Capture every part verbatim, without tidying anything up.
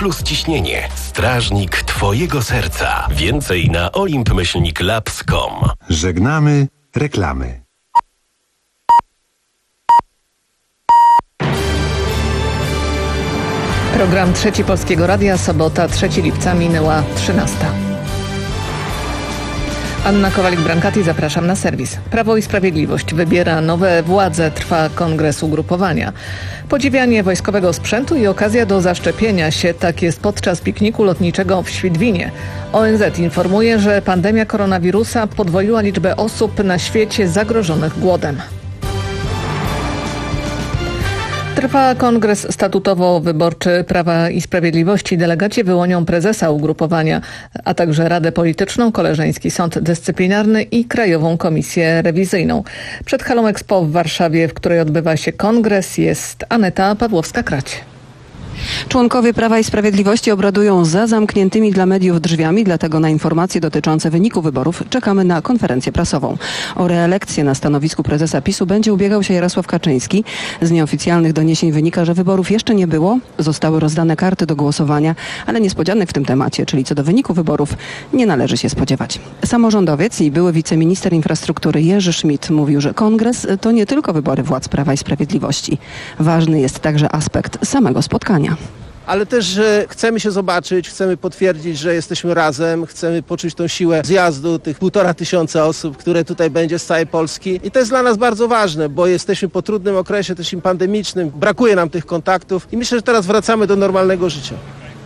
plus ciśnienie. Strażnik twojego serca. Więcej na olimp myślnik labs kropka com. Żegnamy reklamy. Program Trzeci Polskiego Radia, sobota, trzeciego lipca, minęła trzynasta. Anna Kowalik-Brankati, zapraszam na serwis. Prawo i Sprawiedliwość wybiera nowe władze, trwa kongres ugrupowania. Podziwianie wojskowego sprzętu i okazja do zaszczepienia się, tak jest podczas pikniku lotniczego w Świdwinie. O N Z informuje, że pandemia koronawirusa podwoiła liczbę osób na świecie zagrożonych głodem. Trwa kongres statutowo-wyborczy Prawa i Sprawiedliwości. Delegaci wyłonią prezesa ugrupowania, a także Radę Polityczną, Koleżeński Sąd Dyscyplinarny i Krajową Komisję Rewizyjną. Przed halą Expo w Warszawie, w której odbywa się kongres, jest Aneta Pawłowska-Krać. Członkowie Prawa i Sprawiedliwości obradują za zamkniętymi dla mediów drzwiami, dlatego na informacje dotyczące wyniku wyborów czekamy na konferencję prasową. O reelekcję na stanowisku prezesa PiSu będzie ubiegał się Jarosław Kaczyński. Z nieoficjalnych doniesień wynika, że wyborów jeszcze nie było. Zostały rozdane karty do głosowania, ale niespodzianek w tym temacie, czyli co do wyniku wyborów, nie należy się spodziewać. Samorządowiec i były wiceminister infrastruktury Jerzy Schmidt mówił, że kongres to nie tylko wybory władz Prawa i Sprawiedliwości. Ważny jest także aspekt samego spotkania. Ale też że chcemy się zobaczyć, chcemy potwierdzić, że jesteśmy razem, chcemy poczuć tą siłę zjazdu tych półtora tysiąca osób, które tutaj będzie z całej Polski. I to jest dla nas bardzo ważne, bo jesteśmy po trudnym okresie też i pandemicznym, brakuje nam tych kontaktów i myślę, że teraz wracamy do normalnego życia.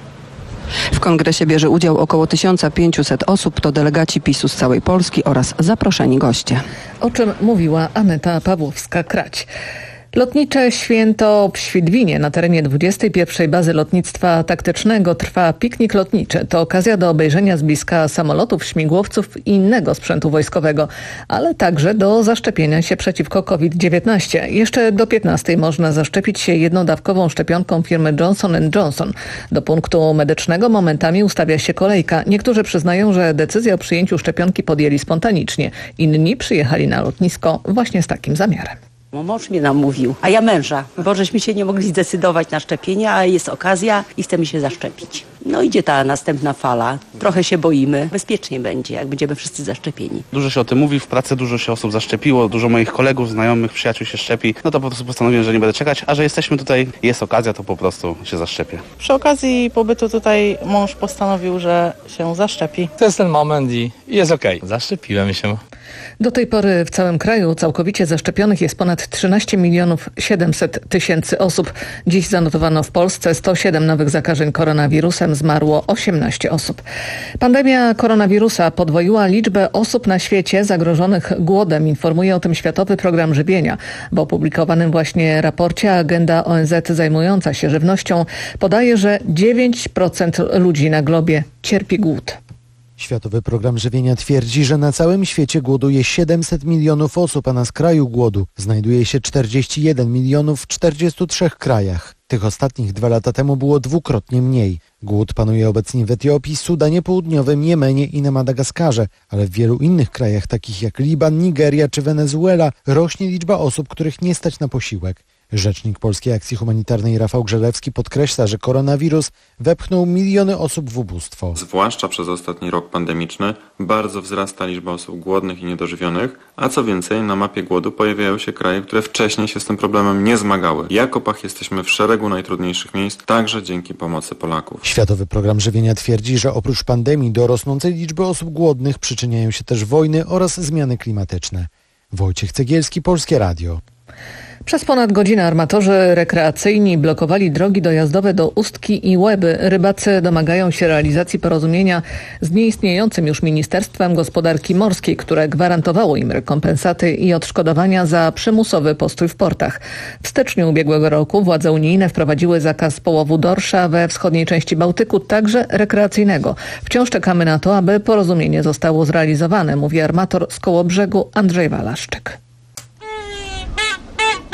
W kongresie bierze udział około tysiąc pięćset osób, to delegaci PiSu z całej Polski oraz zaproszeni goście. O czym mówiła Aneta Pawłowska-Krać. Lotnicze święto w Świdwinie na terenie dwudziestej pierwszej Bazy Lotnictwa Taktycznego trwa piknik lotniczy. To okazja do obejrzenia z bliska samolotów, śmigłowców i innego sprzętu wojskowego, ale także do zaszczepienia się przeciwko kowid dziewiętnaście. Jeszcze do piętnastej można zaszczepić się jednodawkową szczepionką firmy Johnson and Johnson. Do punktu medycznego momentami ustawia się kolejka. Niektórzy przyznają, że decyzję o przyjęciu szczepionki podjęli spontanicznie. Inni przyjechali na lotnisko właśnie z takim zamiarem. Mąż mnie namówił, a ja męża, bo żeśmy się nie mogli zdecydować na szczepienie, a jest okazja i chcemy się zaszczepić. No idzie ta następna fala, trochę się boimy, bezpiecznie będzie, jak będziemy wszyscy zaszczepieni. Dużo się o tym mówi, w pracy dużo się osób zaszczepiło, dużo moich kolegów, znajomych, przyjaciół się szczepi, no to po prostu postanowiłem, że nie będę czekać, a że jesteśmy tutaj, jest okazja, to po prostu się zaszczepię. Przy okazji pobytu tutaj mąż postanowił, że się zaszczepi. To jest ten moment i jest okej. Okay. Zaszczepiłem się. Do tej pory w całym kraju całkowicie zaszczepionych jest ponad trzynaście milionów siedemset tysięcy osób. Dziś zanotowano w Polsce sto siedem nowych zakażeń koronawirusem, zmarło osiemnaście osób. Pandemia koronawirusa podwoiła liczbę osób na świecie zagrożonych głodem, informuje o tym Światowy Program Żywienia. W opublikowanym właśnie raporcie agenda O N Z zajmująca się żywnością podaje, że dziewięć procent ludzi na globie cierpi głód. Światowy Program Żywienia twierdzi, że na całym świecie głoduje siedemset milionów osób, a na skraju głodu znajduje się czterdzieści jeden milionów w czterdziestu trzech krajach. Tych ostatnich dwa lata temu było dwukrotnie mniej. Głód panuje obecnie w Etiopii, Sudanie Południowym, Jemenie i na Madagaskarze, ale w wielu innych krajach, takich jak Liban, Nigeria czy Wenezuela, rośnie liczba osób, których nie stać na posiłek. Rzecznik Polskiej Akcji Humanitarnej Rafał Grzelewski podkreśla, że koronawirus wepchnął miliony osób w ubóstwo. Zwłaszcza przez ostatni rok pandemiczny bardzo wzrasta liczba osób głodnych i niedożywionych, a co więcej, na mapie głodu pojawiają się kraje, które wcześniej się z tym problemem nie zmagały. Jako P A H jesteśmy w szeregu najtrudniejszych miejsc, także dzięki pomocy Polaków. Światowy Program Żywienia twierdzi, że oprócz pandemii do rosnącej liczby osób głodnych przyczyniają się też wojny oraz zmiany klimatyczne. Wojciech Cegielski, Polskie Radio. Przez ponad godzinę armatorzy rekreacyjni blokowali drogi dojazdowe do Ustki i Łeby. Rybacy domagają się realizacji porozumienia z nieistniejącym już Ministerstwem Gospodarki Morskiej, które gwarantowało im rekompensaty i odszkodowania za przymusowy postój w portach. W styczniu ubiegłego roku władze unijne wprowadziły zakaz połowu dorsza we wschodniej części Bałtyku, także rekreacyjnego. Wciąż czekamy na to, aby porozumienie zostało zrealizowane, mówi armator z Kołobrzegu Andrzej Walaszczyk.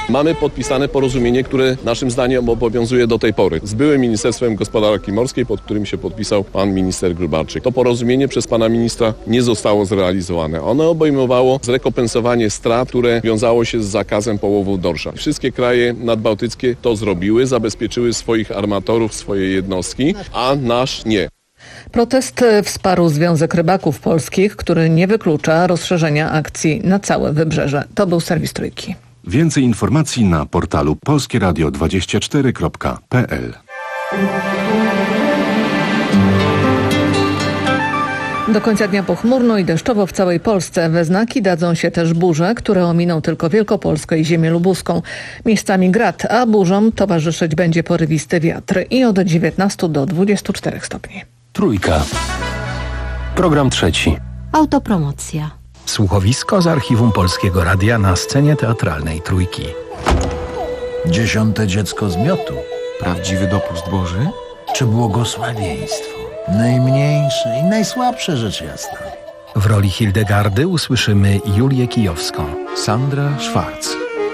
Mamy podpisane porozumienie, które naszym zdaniem obowiązuje do tej pory z byłym Ministerstwem Gospodarki Morskiej, pod którym się podpisał pan minister Gróbarczyk. To porozumienie przez pana ministra nie zostało zrealizowane. Ono obejmowało zrekompensowanie strat, które wiązało się z zakazem połowu dorsza. Wszystkie kraje nadbałtyckie to zrobiły, zabezpieczyły swoich armatorów, swoje jednostki, a nasz nie. Protest wsparł Związek Rybaków Polskich, który nie wyklucza rozszerzenia akcji na całe wybrzeże. To był serwis Trójki. Więcej informacji na portalu polskie radio dwadzieścia cztery kropka p l. Do końca dnia pochmurno i deszczowo w całej Polsce. We znaki dadzą się też burze, które ominą tylko Wielkopolskę i ziemię lubuską. Miejscami grad, a burzom towarzyszyć będzie porywisty wiatr i od dziewiętnastu do dwudziestu czterech stopni. Trójka. Program trzeci. Autopromocja. Słuchowisko z archiwum Polskiego Radia na scenie teatralnej Trójki. Dziesiąte dziecko z miotu. Prawdziwy dopust Boży? Czy błogosławieństwo? Najmniejsze i najsłabsze rzecz jasna. W roli Hildegardy usłyszymy Julię Kijowską. Sandra Schwarz.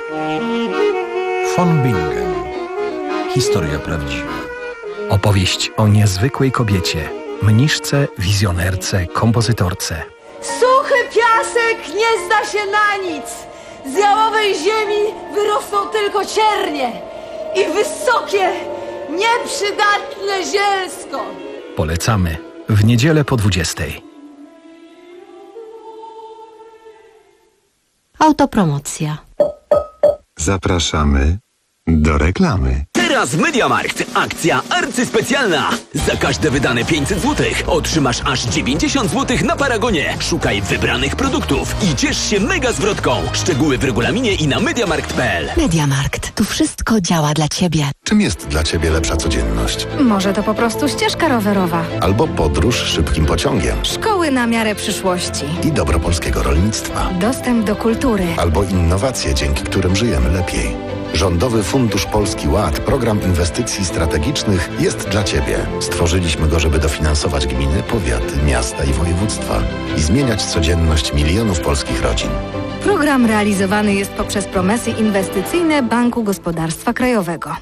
Von Bingen. Historia prawdziwa. Opowieść o niezwykłej kobiecie, mniszce, wizjonerce, kompozytorce. Suchy piasek nie zda się na nic. Z jałowej ziemi wyrosną tylko ciernie i wysokie, nieprzydatne zielsko. Polecamy w niedzielę po dwudziestej. Autopromocja. Zapraszamy do reklamy. Teraz MediaMarkt. Akcja arcyspecjalna. Za każde wydane pięćset złotych otrzymasz aż dziewięćdziesiąt złotych na Paragonie. Szukaj wybranych produktów i ciesz się mega zwrotką. Szczegóły w regulaminie i na mediamarkt kropka p l. MediaMarkt. Tu wszystko działa dla Ciebie. Czym jest dla Ciebie lepsza codzienność? Może to po prostu ścieżka rowerowa. Albo podróż szybkim pociągiem. Szkoły na miarę przyszłości. I dobro polskiego rolnictwa. Dostęp do kultury. Albo innowacje, dzięki którym żyjemy lepiej. Rządowy Fundusz Polski Ład, program inwestycji strategicznych, jest dla Ciebie. Stworzyliśmy go, żeby dofinansować gminy, powiaty, miasta i województwa i zmieniać codzienność milionów polskich rodzin. Program realizowany jest poprzez promesy inwestycyjne Banku Gospodarstwa Krajowego.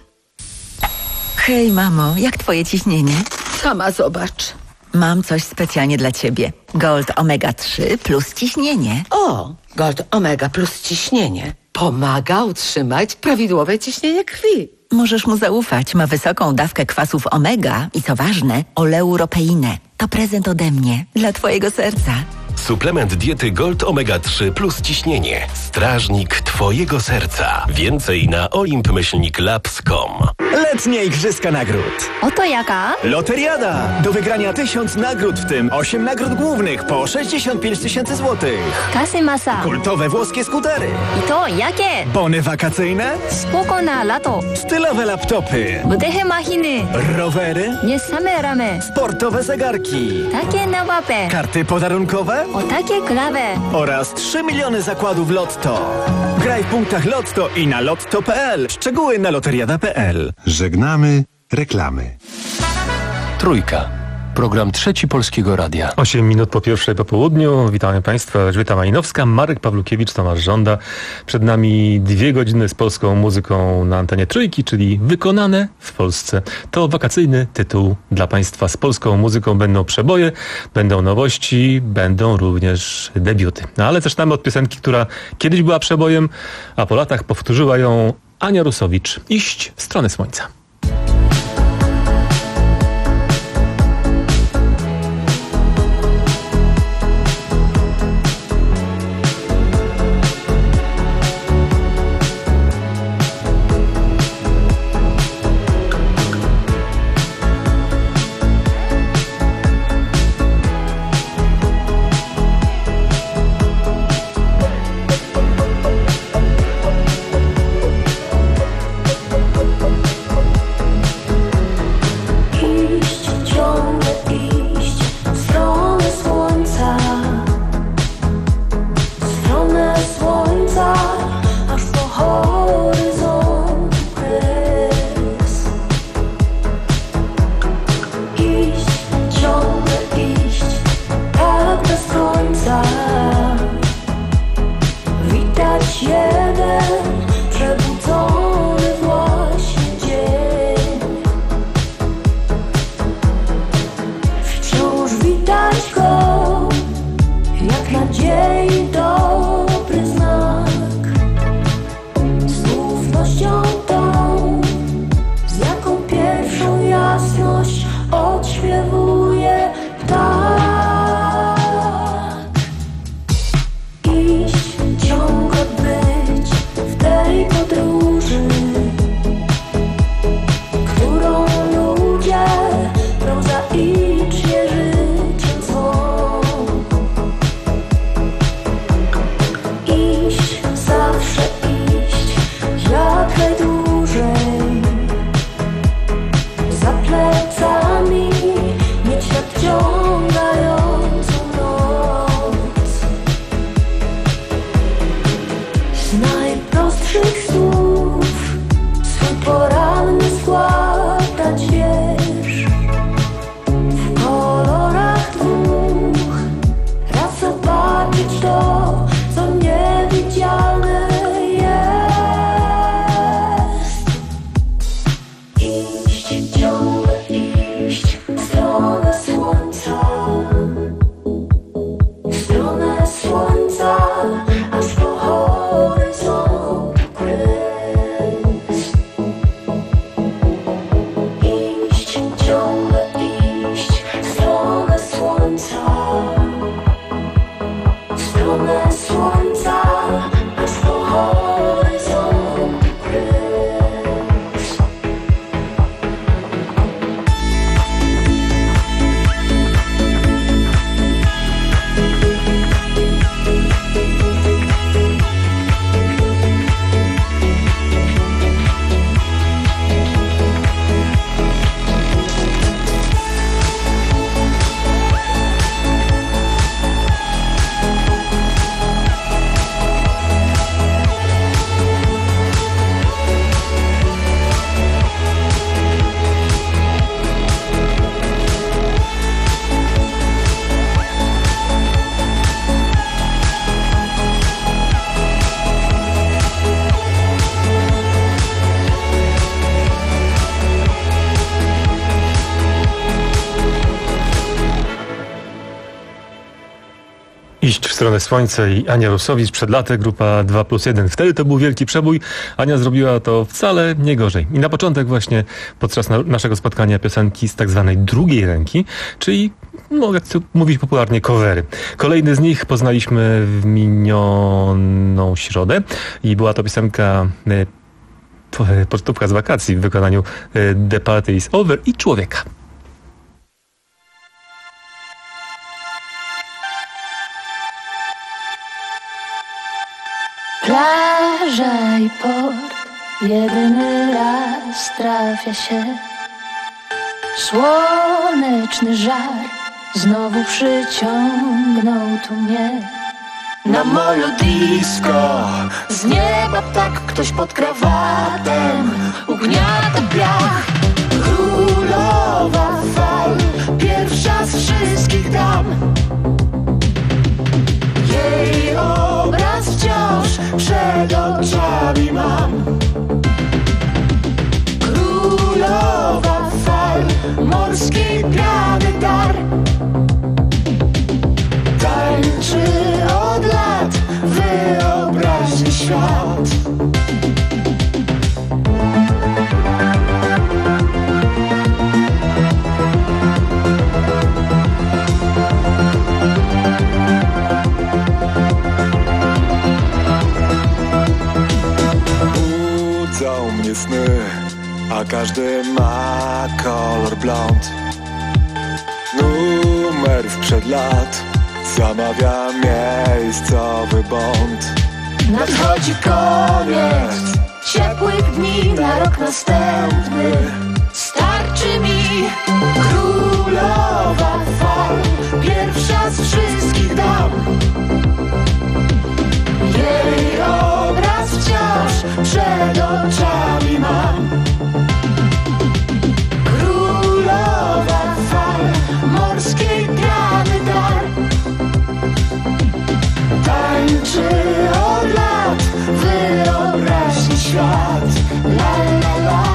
Hej mamo, jak Twoje ciśnienie? Sama zobacz. Mam coś specjalnie dla Ciebie. Gold Omega trzy plus ciśnienie. O, Gold Omega plus ciśnienie. Pomaga utrzymać prawidłowe ciśnienie krwi. Możesz mu zaufać. Ma wysoką dawkę kwasów omega i co ważne, oleuropeinę. To prezent ode mnie dla Twojego serca. Suplement diety Gold Omega trzy plus ciśnienie. Strażnik Twojego serca. Więcej na olimp myślnik labs kropka com. Letnie Igrzyska Nagród. Oto jaka? Loteriada. Do wygrania tysiąc nagród, w tym osiem nagród głównych po sześćdziesiąt pięć tysięcy złotych. Kasy masa. Kultowe włoskie skutery. I to jakie? Bony wakacyjne. Spoko na lato. Stylowe laptopy. Budeche machiny. Rowery. Nie same ramy. Sportowe zegarki. Takie na łapę. Karty podarunkowe. O takie klawe. Oraz trzy miliony zakładów Lotto. Graj w punktach Lotto i na lotto kropka p l. Szczegóły na loteriada kropka p l. Żegnamy reklamy. Trójka. Program trzeci Polskiego Radia. osiem minut po pierwszej po południu. Witamy Państwa. Elżbieta Majnowska, Marek Pawlukiewicz, Tomasz Żąda. Przed nami dwie godziny z polską muzyką na antenie Trójki, czyli wykonane w Polsce. To wakacyjny tytuł dla Państwa. Z polską muzyką będą przeboje, będą nowości, będą również debiuty. No, ale zaczynamy od piosenki, która kiedyś była przebojem, a po latach powtórzyła ją Ania Rusowicz. Iść w stronę słońca. Iść w stronę słońca i Ania Rusowicz przed laty, grupa dwa plus jeden. Wtedy to był wielki przebój. Ania zrobiła to wcale nie gorzej. I na początek właśnie podczas na naszego spotkania piosenki z tak zwanej drugiej ręki, czyli, no jak to mówić popularnie, covery. Kolejny z nich poznaliśmy w minioną środę i była to piosenka e, pocztówka z wakacji w wykonaniu e, The Party is Over i Człowieka. Plaża i port, jedyny raz trafia się. Słoneczny żar znowu przyciągnął tu mnie. Na molu disco, z nieba tak ktoś pod krawatem ugniata piach. Królowa fal, pierwsza z wszystkich dam. Jej obraz wciąż przed oczami mam. Królowa fal, morskiej piany dar. Tańczy od lat wyobraźni świat. Budzą mnie sny, a każdy ma kolor blond. Numer sprzed lat zamawia miejscowy bond. Nadchodzi koniec ciepłych dni na rok następny. Starczy mi królowa fal, pierwsza z wszystkich dam. Jej obraz wciąż przed oczami mam. Królowa fal, morskiej piany dar. Tańczy od lat wyobraźni świat. La la la.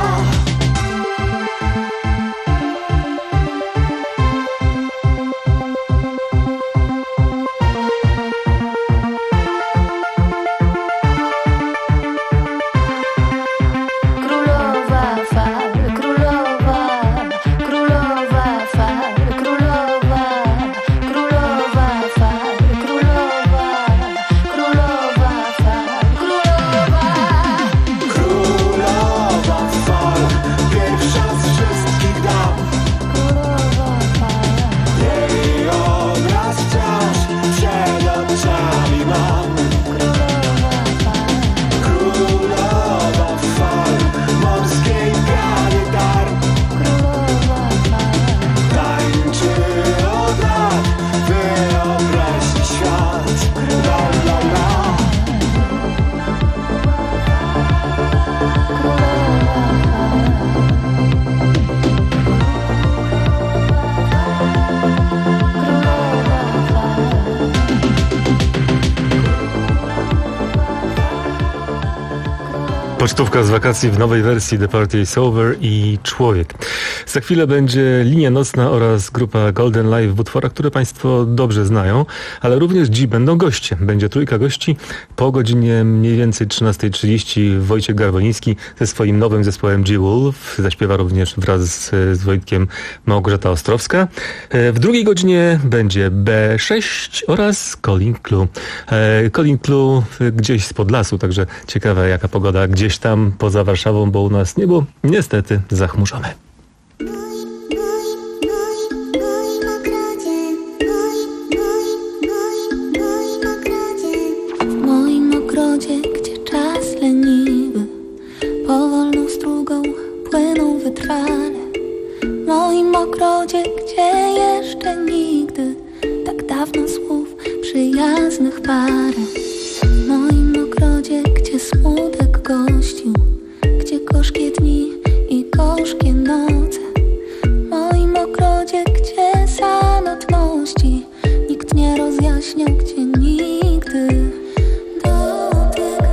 Pocztówka z wakacji w nowej wersji The Party is Over i Człowiek. Za chwilę będzie Linia Nocna oraz grupa Golden Live w utworach, które Państwo dobrze znają, ale również dziś będą goście. Będzie trójka gości. Po godzinie mniej więcej trzynasta trzydzieści Wojciech Garwoliński ze swoim nowym zespołem G-Wolf. Zaśpiewa również wraz z, z Wojtkiem Małgorzata Ostrowska. W drugiej godzinie będzie B sześć oraz Colin Clue. Colin Clue gdzieś spod lasu, także ciekawe jaka pogoda gdzieś tam poza Warszawą, bo u nas niebo niestety zachmurzone. W moim ogrodzie, gdzie czas leniwy powolną strugą płyną wytrwale. W moim ogrodzie, gdzie jeszcze nigdy tak dawno słów przyjaznych parę. W moim ogrodzie, gdzie smutek gościł, gdzie gorzkie dni i gorzkie noce. W moim ogrodzie, gdzie samotności nikt nie rozjaśniał, gdzie nigdy dotyk.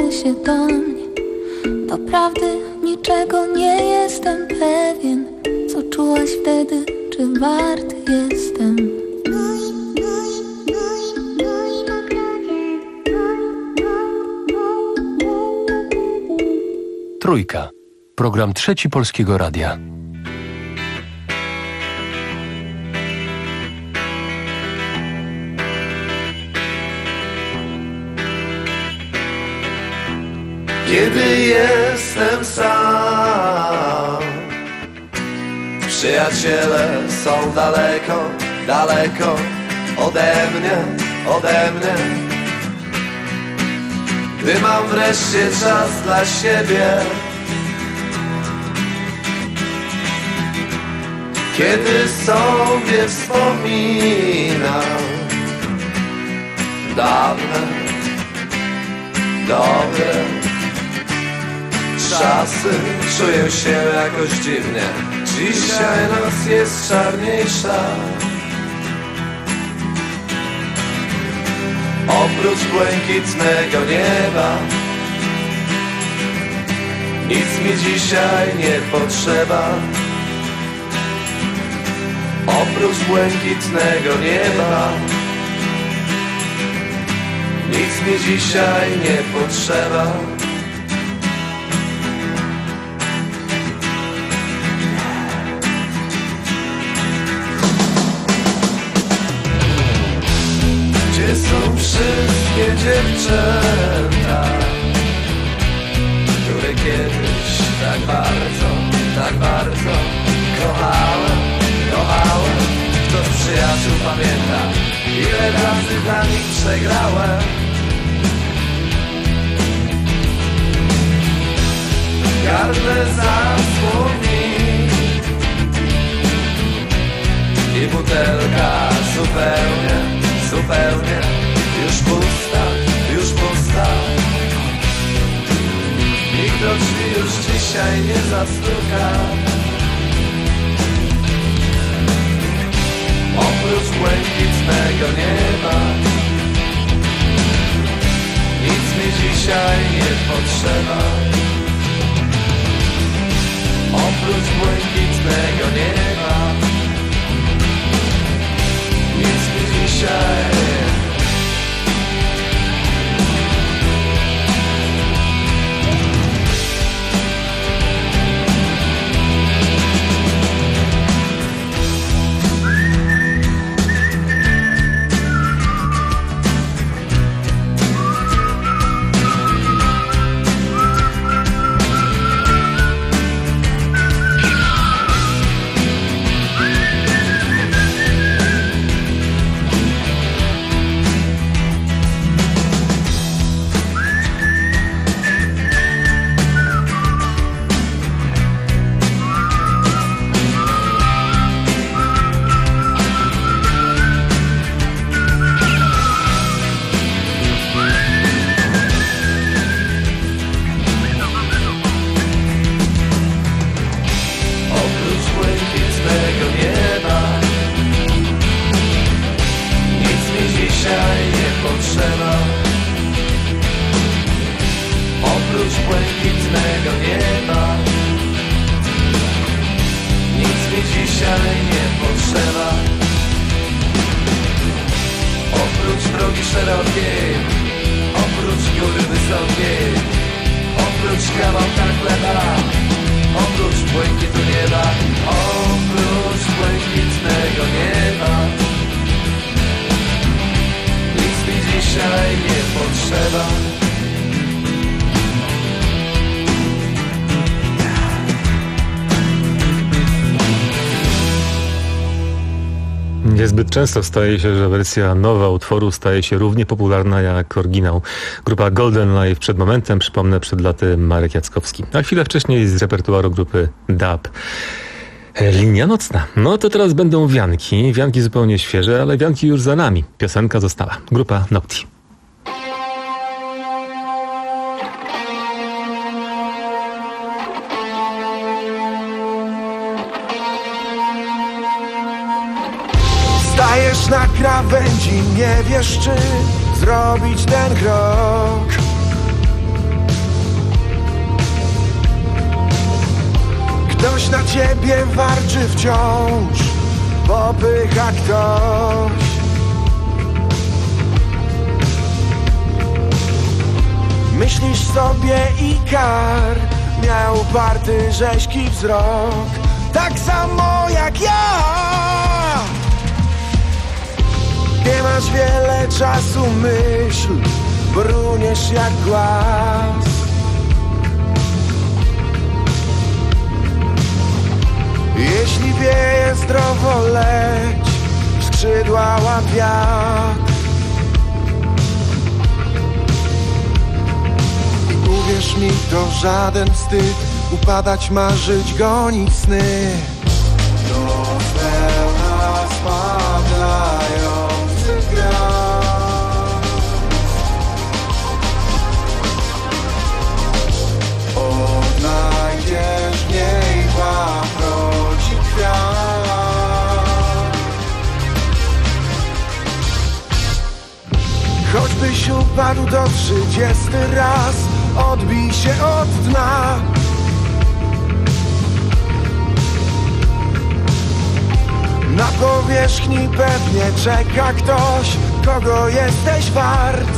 zbliżały się do mnie. Doprawdy niczego nie jestem pewien. Co czułaś wtedy, czy wart jestem? Trójka. Program Trzeci Polskiego Radia. Kiedy jestem sam, przyjaciele są daleko, daleko ode mnie, ode mnie. Gdy mam wreszcie czas dla siebie, kiedy sobie wspominam dawne, dobre czasy, czuję się jakoś dziwnie. Dzisiaj noc jest czarniejsza. Oprócz błękitnego nieba nic mi dzisiaj nie potrzeba. Oprócz błękitnego nieba nic mi dzisiaj nie potrzeba. Gdzie są wszystkie dziewczęta, które kiedyś tak bardzo, tak bardzo kochałem, kochałem? Kto z przyjaciół pamięta, ile razy dla nich przegrałem? Gardle zasłoni i butelka zupełnie, zupełnie już pusta, już pusta. Nikt do drzwi już dzisiaj nie zastuka. Oprócz błękitnego nieba nic mi dzisiaj nie potrzeba. Oprócz błękitnego nieba nic mi dzisiaj. Niezbyt często staje się, że wersja nowa utworu staje się równie popularna jak oryginał. Grupa Golden Live przed momentem, przypomnę, przed laty Marek Jackowski. A chwilę wcześniej z repertuaru grupy Dub. Linia nocna. No to teraz będą wianki. Wianki zupełnie świeże, ale wianki już za nami. Piosenka została. Grupa Nocti. Stajesz na krawędzi, nie wiesz czy zrobić ten krok. ciebie warczy wciąż, popycha ktoś. Myślisz sobie Ikar miał uparty, rzeźki wzrok, tak samo jak ja. Nie masz wiele czasu, myśl, bruniesz jak głaz. Jeśli wieje zdrowo, leć, skrzydła łap wiatr. I uwierz mi, to żaden wstyd, upadać, marzyć, gonić sny. Do pełna spadający gwiazd. Odnajdziesz w niej paproci kwiat. Choćbyś upadł do trzydziesty raz, odbij się od dna. Na powierzchni pewnie czeka ktoś, kogo jesteś wart.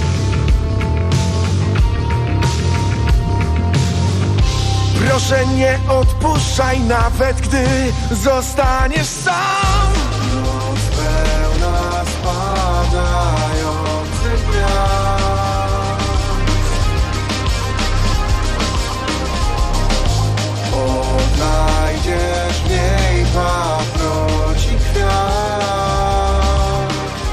Proszę, nie odpuszczaj, nawet gdy zostaniesz sam. Noc pełna spadających gwiazd. Odnajdziesz w niej paproci kwiat.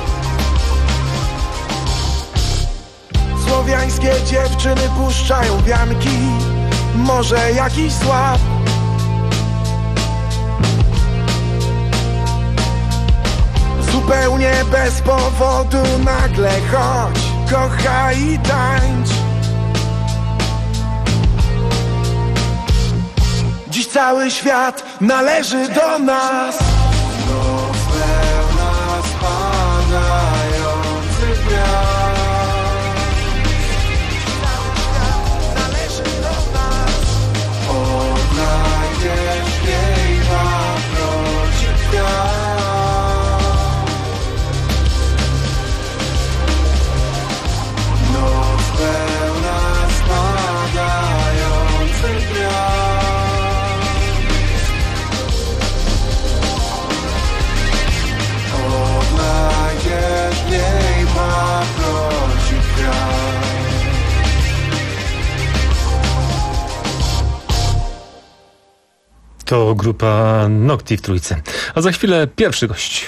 Słowiańskie dziewczyny puszczają wianki, może jakiś słab. Zupełnie bez powodu nagle chodź, kochaj i tańcz. Dziś cały świat należy do nas. Noc pełna spadających gwiazd. Odnajdziesz w niej paproci kwiat. Noc pełna spadających gwiazd. Odnajdziesz w niej paproci kwiat. To grupa Nocti w trójce. A za chwilę pierwszy gość.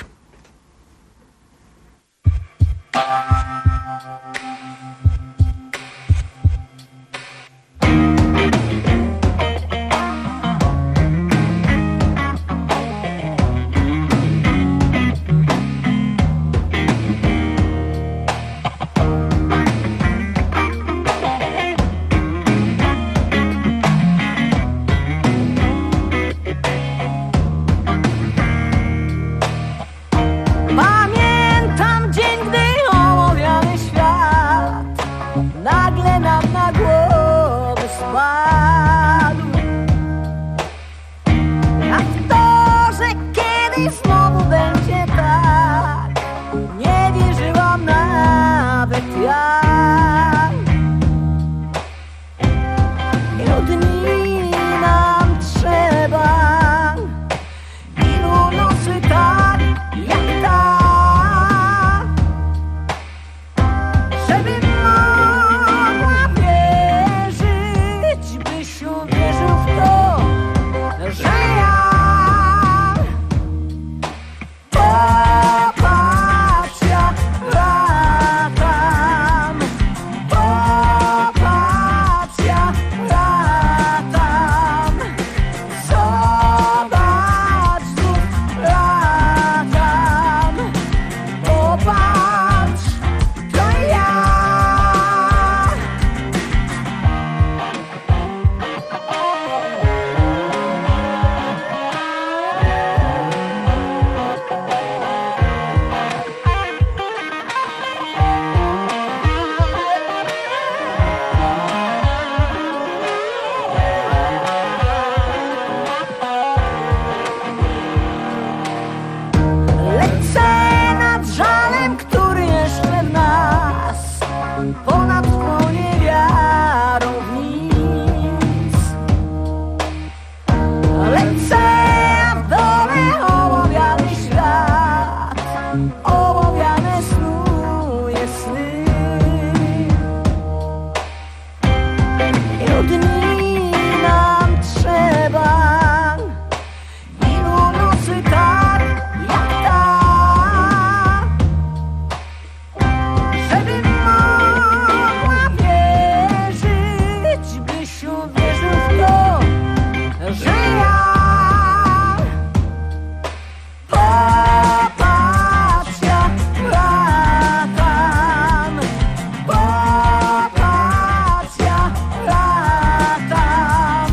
Ilu dni nam trzeba? Ilu nocy tak jak ta? Żebym mogła wierzyć, byś uwierzył w to, że ja popatrz jak latam, popatrz jak latam,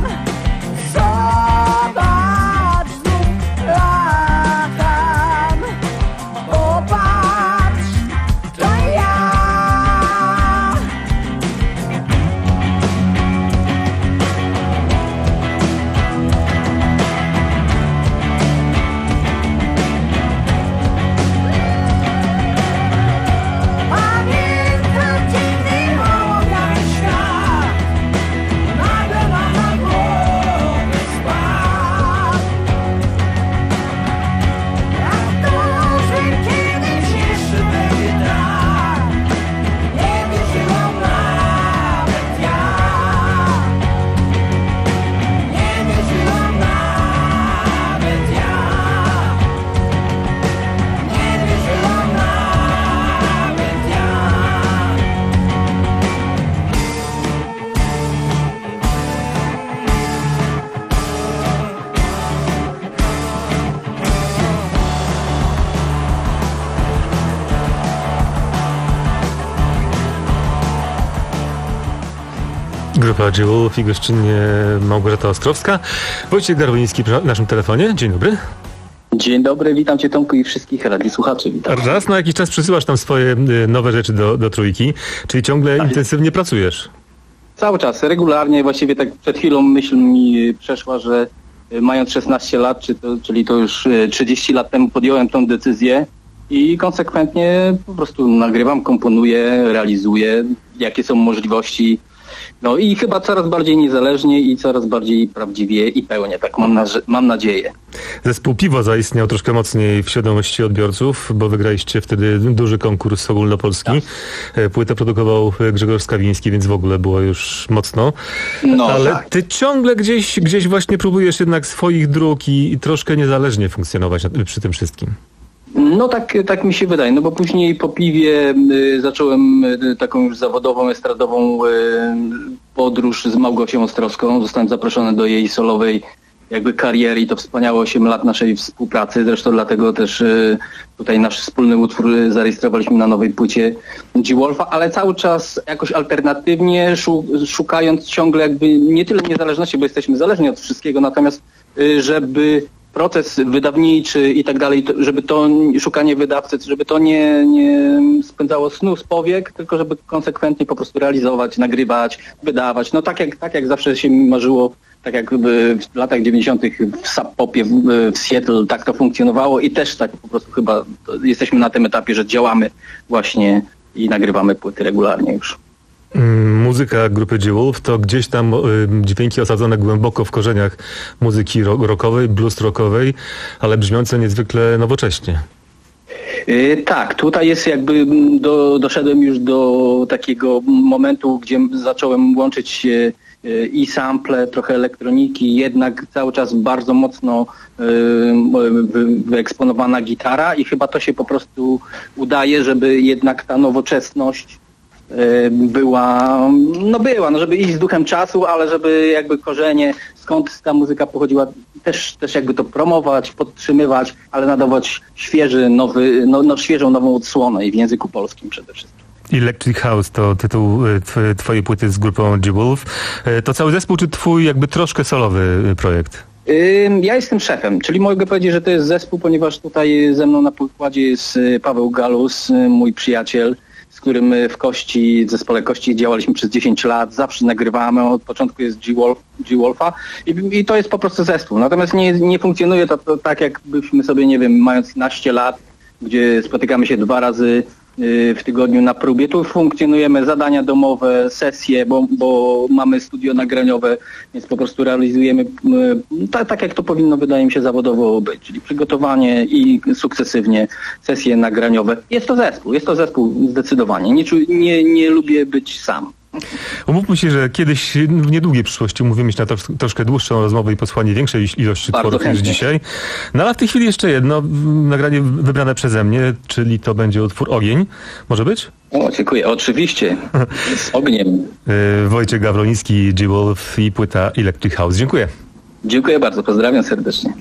zobacz znów latam, popatrz, to ja. Pamiętam dziwny obiad świat, nagle mam na głowę spadł. Jak to, że kiedyś jeszcze będzie tak, nie wierzyłam nawet ja. Nie wierzyłam nawet ja. Nie wierzyłam nawet ja. Grupa Jewelów i gościnnie Małgorzata Ostrowska. Wojciech Garbiński przy naszym telefonie. Dzień dobry. Dzień dobry, witam Cię Tomku i wszystkich radiosłuchaczy. Witam. Raz na jakiś czas przysyłasz tam swoje y, nowe rzeczy do, do trójki, czyli ciągle Tak. intensywnie pracujesz. Cały czas, regularnie, właściwie tak przed chwilą myśl mi przeszła, że y, mając szesnaście lat, czy to, czyli to już y, trzydzieści lat temu podjąłem tą decyzję i konsekwentnie po prostu nagrywam, komponuję, realizuję, jakie są możliwości. No i chyba coraz bardziej niezależnie i coraz bardziej prawdziwie i pełnie, tak mam, na, mam nadzieję. Zespół Piwo zaistniał troszkę mocniej w świadomości odbiorców, bo wygraliście wtedy duży konkurs ogólnopolski. Tak. Płytę produkował Grzegorz Skawiński, więc w ogóle było już mocno. No, ale tak. ty ciągle gdzieś, gdzieś właśnie próbujesz jednak swoich dróg i, i troszkę niezależnie funkcjonować na, przy tym wszystkim. No tak, tak mi się wydaje, no bo później po Piwie y, zacząłem y, taką już zawodową, estradową y, podróż z Małgosią Ostrowską. Zostałem zaproszony do jej solowej jakby kariery i to wspaniałe osiem lat naszej współpracy. Zresztą dlatego też y, tutaj nasz wspólny utwór y, zarejestrowaliśmy na nowej płycie G-Wolfa, ale cały czas jakoś alternatywnie, szu- szukając ciągle jakby nie tyle niezależności, bo jesteśmy zależni od wszystkiego, natomiast y, żeby proces wydawniczy i tak dalej, to, żeby to szukanie wydawcy, żeby to nie, nie spędzało snu z powiek, tylko żeby konsekwentnie po prostu realizować, nagrywać, wydawać. No tak jak, tak jak zawsze się mi marzyło, tak jak w latach dziewięćdziesiątych w Sub Popie w, w Seattle tak to funkcjonowało i też tak po prostu chyba jesteśmy na tym etapie, że działamy właśnie i nagrywamy płyty regularnie już. Muzyka grupy Jewelów to gdzieś tam y, dźwięki osadzone głęboko w korzeniach muzyki ro- rockowej, blues rockowej, ale brzmiące niezwykle nowocześnie. Yy, tak, tutaj jest jakby, do, doszedłem już do takiego momentu, gdzie zacząłem łączyć yy, i sample, trochę elektroniki, jednak cały czas bardzo mocno yy, wy, wyeksponowana gitara i chyba to się po prostu udaje, żeby jednak ta nowoczesność była, no była, no żeby iść z duchem czasu, ale żeby jakby korzenie, skąd ta muzyka pochodziła, też, też jakby to promować, podtrzymywać, ale nadawać świeży, nowy, no, no świeżą, nową odsłonę i w języku polskim przede wszystkim. Electric House to tytuł tw- twojej płyty z grupą Jewelów. To cały zespół, czy twój jakby troszkę solowy projekt? Ja jestem szefem, czyli mogę powiedzieć, że to jest zespół, ponieważ tutaj ze mną na pokładzie jest Paweł Galus, mój przyjaciel, z którym w Kości, w zespole Kości działaliśmy przez dziesięć lat, zawsze nagrywamy, od początku jest G-Wolf, G-Wolfa i, i to jest po prostu zespół. Natomiast nie, nie funkcjonuje to, to tak, jakbyśmy sobie, nie wiem, mając naście lat, gdzie spotykamy się dwa razy w tygodniu na próbie. Tu funkcjonujemy zadania domowe, sesje, bo, bo mamy studio nagraniowe, więc po prostu realizujemy tak, tak jak to powinno, wydaje mi się, zawodowo być, czyli przygotowanie i sukcesywnie sesje nagraniowe. Jest to zespół, jest to zespół zdecydowanie. Nie, nie, nie lubię być sam. Umówmy się, że kiedyś w niedługiej przyszłości umówimy się na to, troszkę dłuższą rozmowę i posłanie większej ilości Bardzo utworów niż chętnie. dzisiaj. No ale w tej chwili jeszcze jedno, nagranie wybrane przeze mnie, czyli to będzie utwór Ogień. Może być? O, dziękuję. Oczywiście. Z ogniem. Yy, Wojciech Gawroński, G-Wolf i płyta Electric House. Dziękuję. Dziękuję bardzo. Pozdrawiam serdecznie.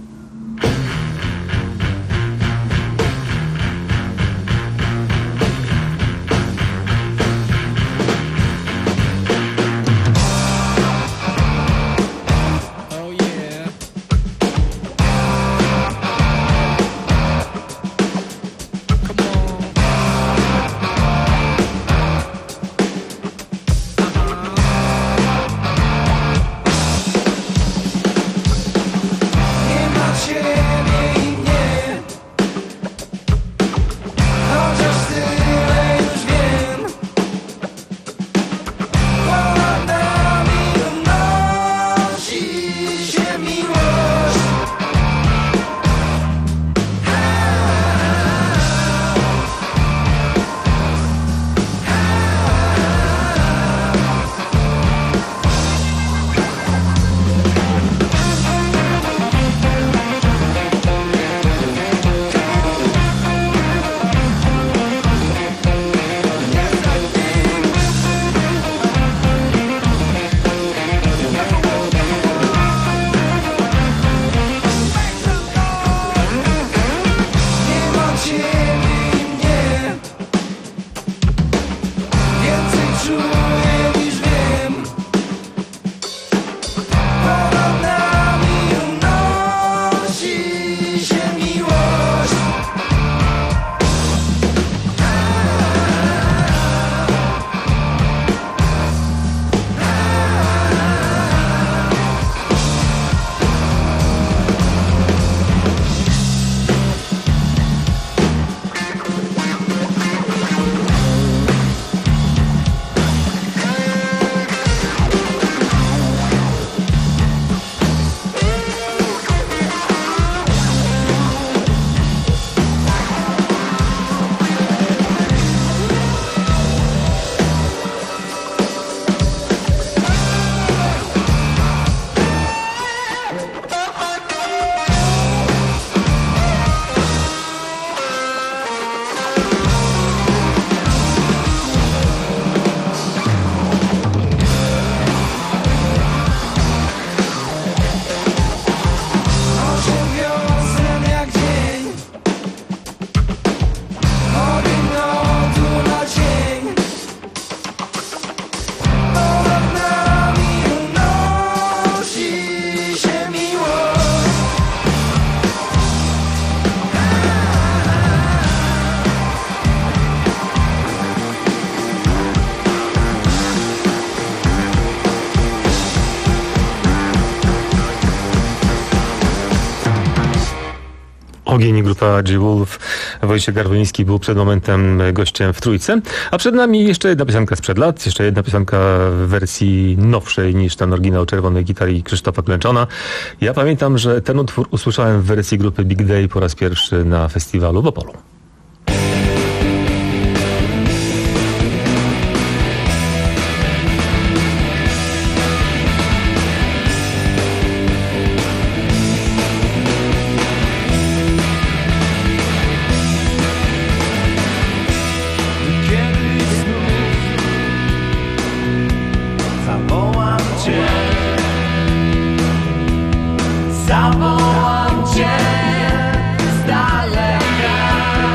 Ogień, grupa G-Wolf. Wojciech Garwoliński był przed momentem gościem w Trójce. A przed nami jeszcze jedna piosenka sprzed lat, jeszcze jedna piosenka w wersji nowszej niż ten oryginał czerwonej gitary Krzysztofa Klęczona. Ja pamiętam, że ten utwór usłyszałem w wersji grupy Big Day po raz pierwszy na festiwalu w Opolu. Zawołam cię z daleka.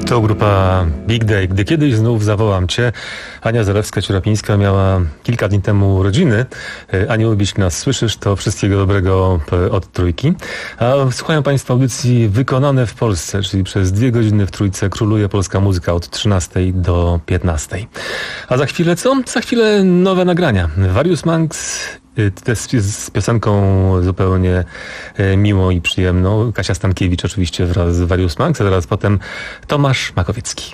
To grupa Big Day. Gdy kiedyś znów zawołam Cię. Ania Zalewska-Ciurapińska miała kilka dni temu urodziny. Aniu, jeśli nas słyszysz, to wszystkiego dobrego od Trójki. A słuchają Państwo audycji Wykonane w Polsce, czyli przez dwie godziny w Trójce króluje polska muzyka od trzynastej do piętnastej. A za chwilę co? Za chwilę nowe nagrania. Various Monks, z, z piosenką zupełnie miłą i przyjemną. Kasia Stankiewicz oczywiście wraz z Various Monks, a zaraz potem Tomasz Makowiecki.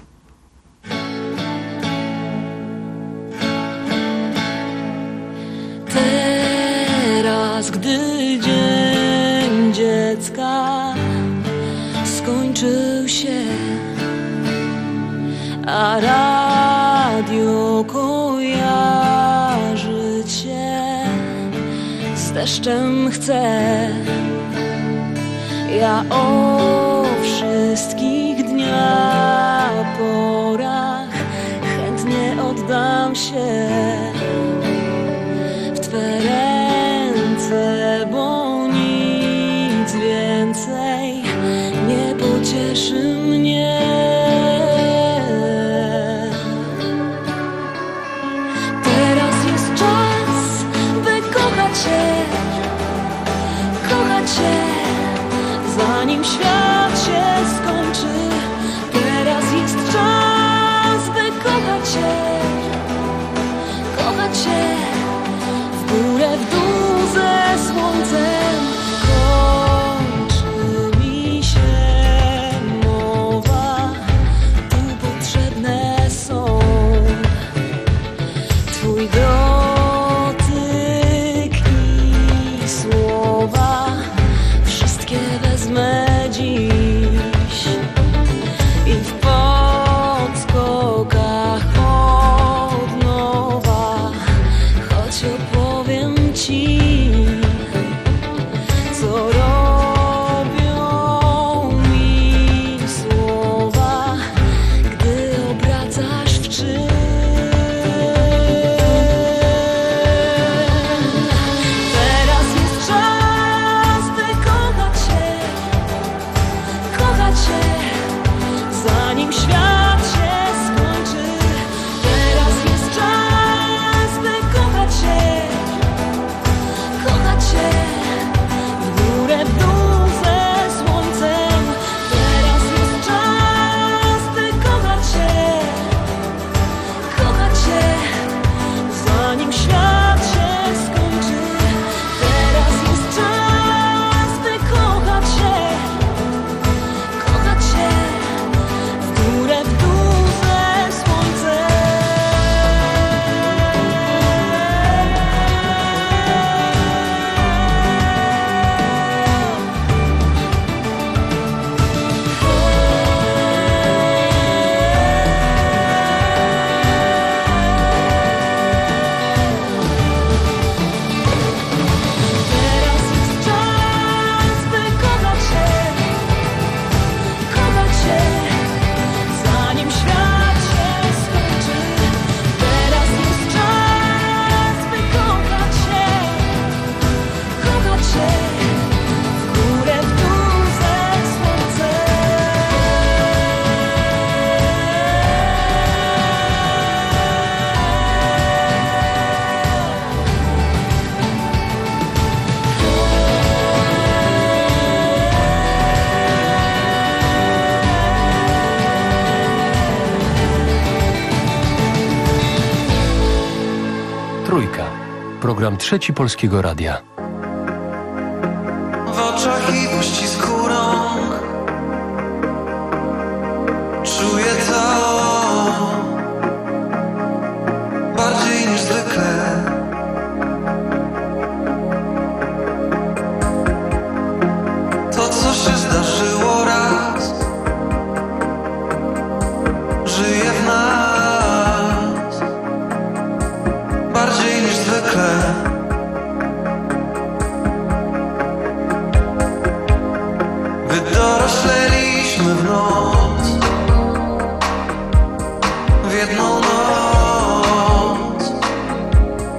Teraz, gdy dzień dziecka skończył się, a radio kojarzy cię z deszczem chce, ja o wszystkich dniach, porach chętnie oddam się w Twe ręce, bo nic więcej nie pocieszy mnie. Teraz jest czas, by kochać się, kochać się, zanim świat się skończy. Teraz jest czas, by kochać się, kochać się, w górę, w dół ze słońcem. Kończy mi się mowa, tu potrzebne są Twój dotyk i słowa. Wszystkie wezmę dziś i w podskokach od nowa, choć opowiem Ci, co robią mi słowa, gdy obracasz w czyn. Teraz jest czas, by kochać się, kochać się, zanim świat się skończy. Teraz jest czas, by kochać się, kochać się, w górę, w dół ze słońcem. Teraz jest czas, by kochać się, kochać się, zanim świat się skończy. Teraz jest czas, by kochać się, kochać się, w górę, w dół ze słońcem. Teraz jest czas, by kochać się, kochać się, zanim świat się skończy. Teraz jest czas, by kochać się, kochać się, w górę, w dół ze słońcem. Trójka. Program Trzeci Polskiego Radia. W oczach i w uścisku rąk czuję to bardziej niż zwykle. To, co się zdarzyło raz, żyje w nas bardziej niż zwykle. Wydorośleliśmy w noc, w jedną noc.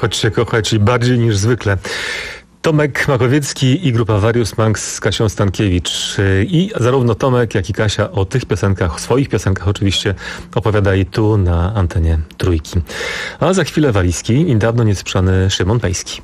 choć się kocha, czyli bardziej niż zwykle. Tomek Makowiecki i grupa Various Monks z Kasią Stankiewicz. I zarówno Tomek, jak i Kasia o tych piosenkach, o swoich piosenkach oczywiście opowiadali tu na antenie Trójki. A za chwilę walizki i dawno niesłyszany Szymon Pejski.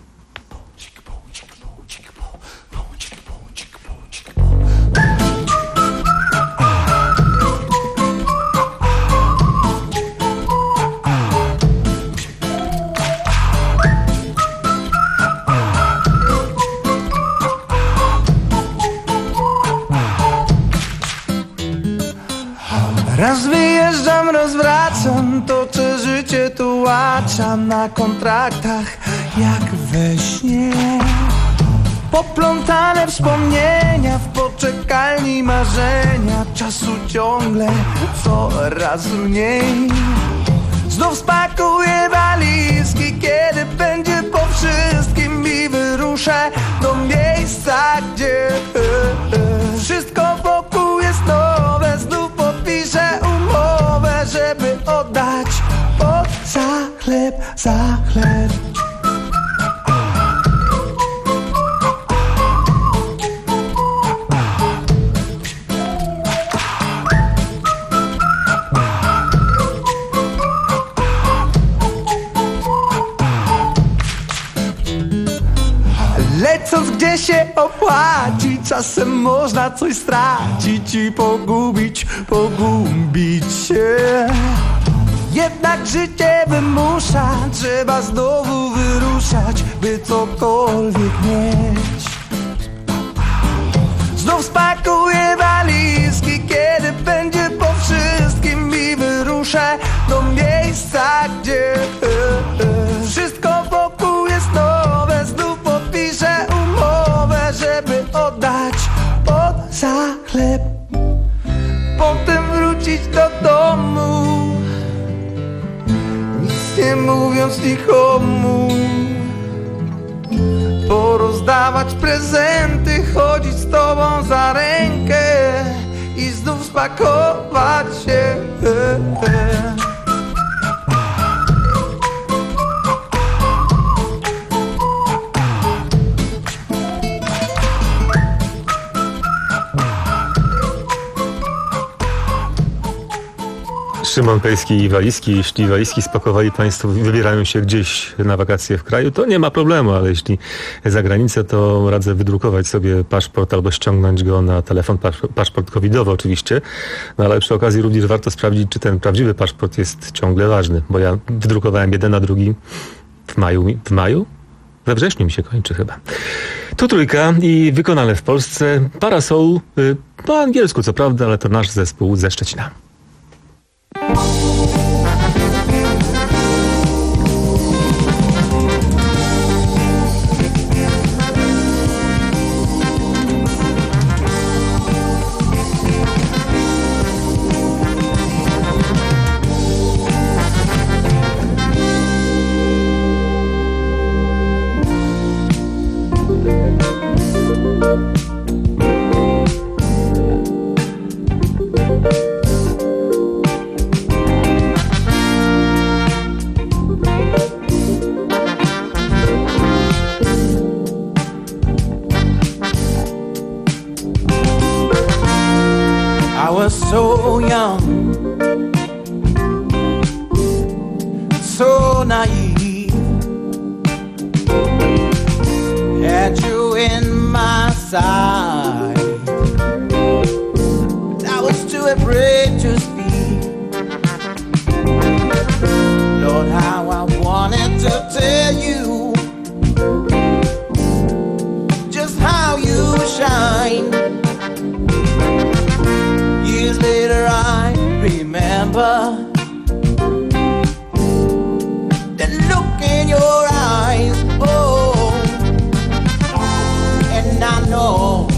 Raz wyjeżdżam, raz wracam, toczę życie, tułaczam na kontraktach jak we śnie. Poplątane wspomnienia w poczekalni marzenia, czasu ciągle coraz mniej. Znów spakuję walizki, kiedy będzie po wszystkim i wyruszę do miejsca, gdzie wszystko wokół jest nowe. Znów podpiszę umowę, żeby oddać pot za chleb, za chleb. Lecąc gdzie się opłaci, czasem można coś stracić i pogubić, pogubić się. Jednak życie wymusza, trzeba znowu wyruszać, by cokolwiek mieć. Znów spakuję walizki, kiedy będzie po wszystkim i wyruszę do miejsca, gdzie wszystko wokół jest nowe. Znów podpiszę umowę, żeby oddać pot za chleb. Potem wrócić do domu, nic nie mówiąc nikomu. Porozdawać prezenty, chodzić z tobą za rękę i znów spakować się. Szymon Pejski i walizki. Jeśli walizki spakowali państwo, wybierają się gdzieś na wakacje w kraju, to nie ma problemu, ale jeśli za granicę, to radzę wydrukować sobie paszport albo ściągnąć go na telefon, paszport covidowy oczywiście, no ale przy okazji również warto sprawdzić, czy ten prawdziwy paszport jest ciągle ważny, bo ja wydrukowałem jeden, a drugi w maju, w maju? We wrześniu mi się kończy chyba. Tu Trójka i wykonane w Polsce Parasol, po angielsku co prawda, ale to nasz zespół ze Szczecina. So young, so naive, had you in my sight, but I was too afraid to speak. Lord, how I wanted to tell you just how you shine. Years later I remember the look in your eyes, oh, and I know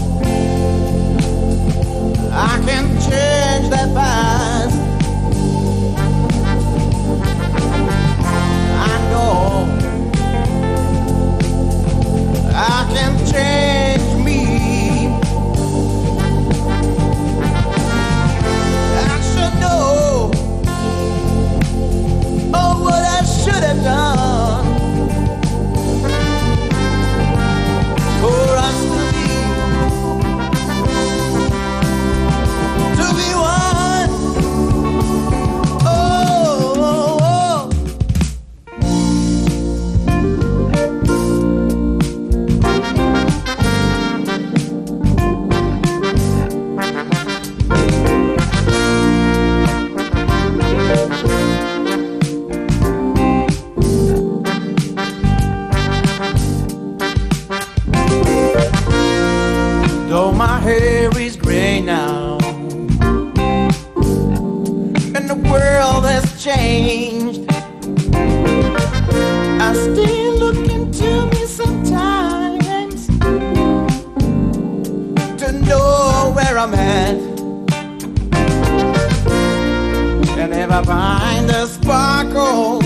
Though my hair is gray now and the world has changed, I still look into me sometimes to know where I'm at. And if I find a sparkle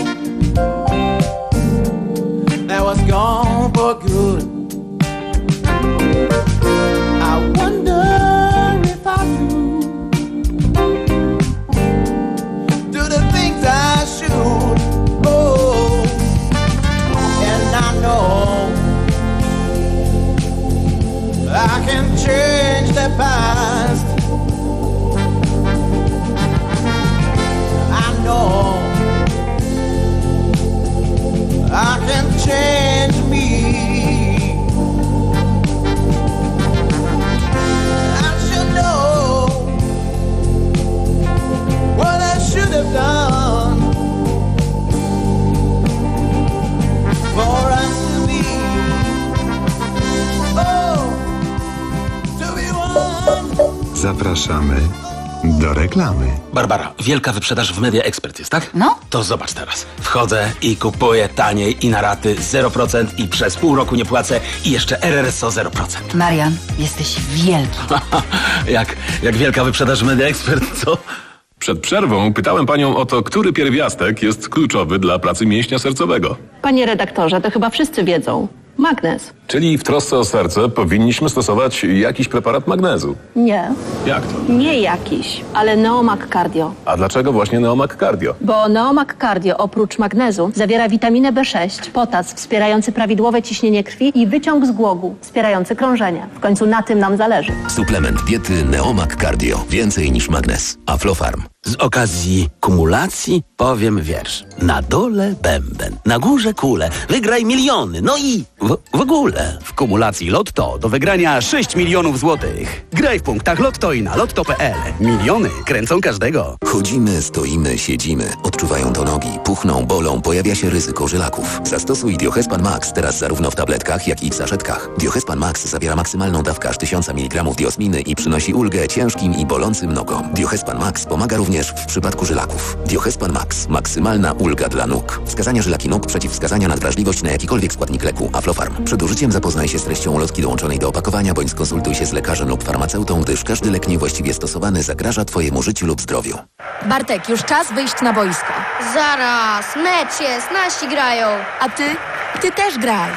that was gone for good, I wonder if I do do the things I should. Oh, and I know I can change the past. I know I can change me. What I should have done for us to be, oh, to be one. Zapraszamy do reklamy. Barbara, wielka wyprzedaż w Media Expert jest, tak? No. To zobacz teraz. Wchodzę i kupuję taniej i na raty zero procent i przez pół roku nie płacę i jeszcze R R S O zero procent. Marian, jesteś wielki. jak, jak wielka wyprzedaż w Media Expert, co? Przed przerwą pytałem panią o to, który pierwiastek jest kluczowy dla pracy mięśnia sercowego. Panie redaktorze, to chyba wszyscy wiedzą. Magnez. Czyli w trosce o serce powinniśmy stosować jakiś preparat magnezu. Nie. Jak to? Nie jakiś, ale Neomag Cardio. A dlaczego właśnie Neomag Cardio? Bo Neomag Cardio oprócz magnezu zawiera witaminę B sześć, potas wspierający prawidłowe ciśnienie krwi i wyciąg z głogu wspierający krążenie. W końcu na tym nam zależy. Suplement diety Neomag Cardio. Więcej niż magnez. Aflofarm. Z okazji kumulacji powiem wiersz. Na dole bęben, na górze kule, wygraj miliony, no i w, w ogóle. W kumulacji Lotto do wygrania sześć milionów złotych. Graj w punktach Lotto i na lotto kropka p l. Miliony kręcą każdego. Chodzimy, stoimy, siedzimy. Odczuwają to nogi, puchną, bolą, pojawia się ryzyko żylaków. Zastosuj Diohespan Max teraz zarówno w tabletkach, jak i w saszetkach. Diohespan Max zawiera maksymalną dawkę aż tysiąc miligramów diosminy i przynosi ulgę ciężkim i bolącym nogom. Diohespan Max pomaga również w przypadku żylaków. Diohespan Max. Maksymalna ulga dla nóg. Wskazania żylaki nóg, przeciwwskazania na wrażliwość na jakikolwiek składnik leku. Aflofarm. Przed użyciem zapoznaj się z treścią ulotki dołączonej do opakowania, bądź skonsultuj się z lekarzem lub farmaceutą, gdyż każdy lek niewłaściwie stosowany zagraża twojemu życiu lub zdrowiu. Bartek, już czas wyjść na boisko. Zaraz, mecz jest, nasi grają. A ty? Ty też graj.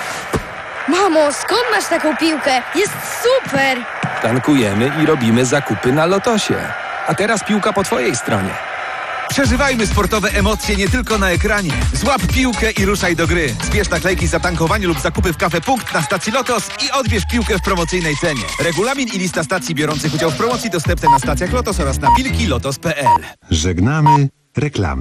Mamo, skąd masz taką piłkę? Jest super! Tankujemy i robimy zakupy na Lotosie. A teraz piłka po twojej stronie. Przeżywajmy sportowe emocje nie tylko na ekranie. Złap piłkę i ruszaj do gry. Zbierz naklejki za tankowanie lub zakupy w Cafe Punkt na stacji Lotos i odbierz piłkę w promocyjnej cenie. Regulamin i lista stacji biorących udział w promocji dostępne na stacjach Lotos oraz na pilki lotos kropka p l. Żegnamy reklamy.